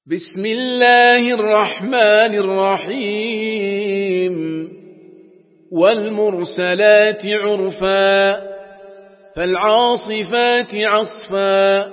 بسم الله الرحمن الرحيم والمرسلات عرفا فالعاصفات عصفا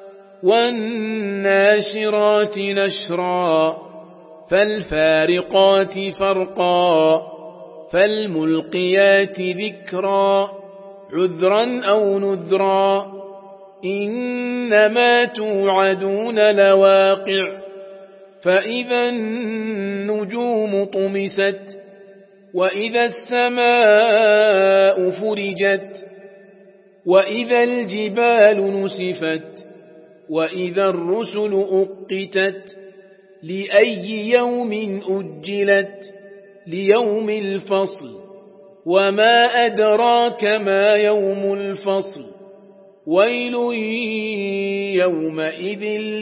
والناشرات نشرا فالفارقات فرقا فالملقيات ذكرا عذرا أو نذرا إنما توعدون لواقع فإذا النجوم طمست وإذا السماء فرجت وإذا الجبال نسفت وإذا الرسل أقتت لأي يوم أجلت ليوم الفصل وما أدراك ما يوم الفصل ويل يومئذ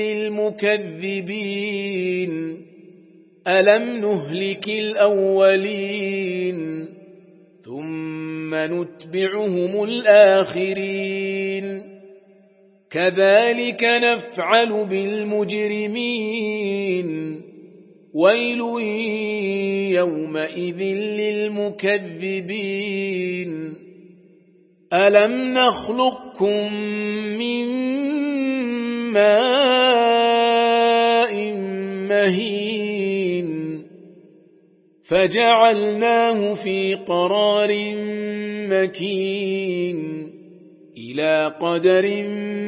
للمكذبين ألم نهلك الأولين ثم نتبعهم الآخرين كذلك نفعل بالمجرمين ويل يومئذ للمكذبين ألم نخلقكم من ماء مهين فجعلناه في قرار مكين إلى قدر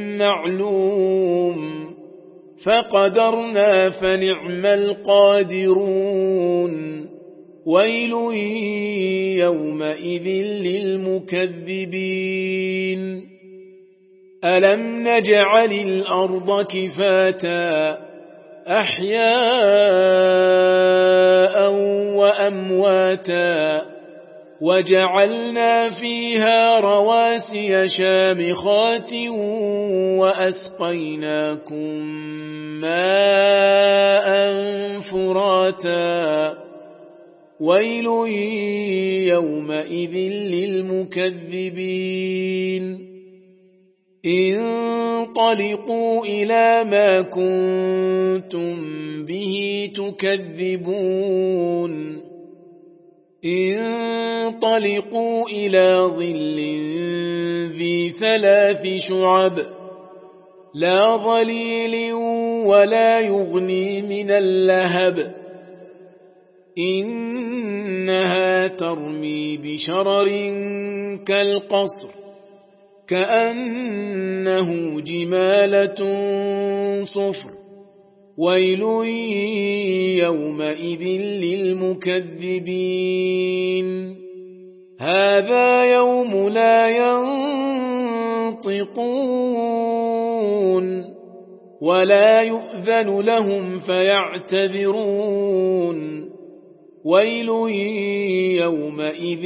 معلوم فقدرنا فنعم القادرون ويل يومئذ للمكذبين ألم نجعل الأرض كفاتا أحياء وأمواتا وجعلنا فيها رواسي شامخات وأسقيناكم ماء فراتا ويل يومئذ للمكذبين انطلقوا إلى ما كنتم به تكذبون انطلقوا إلى ظل ذي 3 شعب لا ظليل ولا يغني من اللهب إنها ترمي بشرر كالقصر كأنه جمالة صفر ويل يومئذ للمكذبين هذا يوم لا ينطقون ولا يؤذن لهم فيعتذرون ويل يومئذ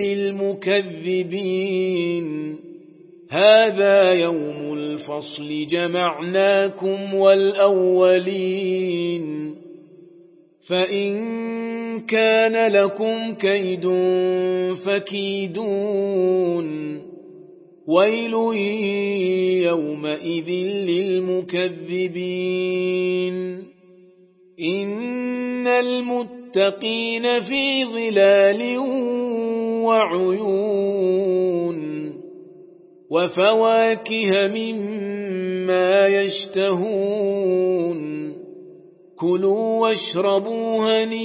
للمكذبين هذا يوم الفصل جمعناكم والأولين فإن كان لكم كيد فكيدون ويل يومئذ للمكذبين إن المتقين في ظلال وعيون وفواكه مما يشتهون كلوا واشربوا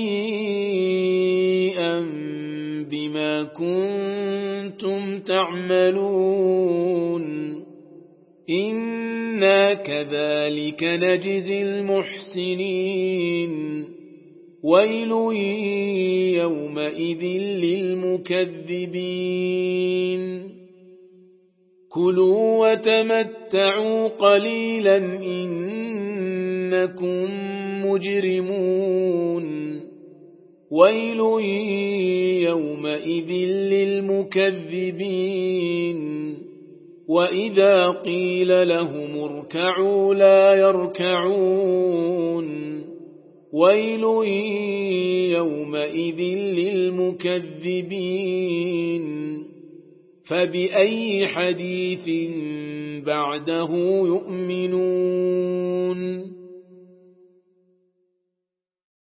هنيئا بما كنتم تعملون إنا كذلك نجزي المحسنين ويل يومئذ للمكذبين كلوا وتمتعوا قليلا إنكم مجرمون ويل يومئذ للمكذبين وإذا قيل لهم اركعوا لا يركعون ويل يومئذ للمكذبين فبأي حديث بعده يؤمنون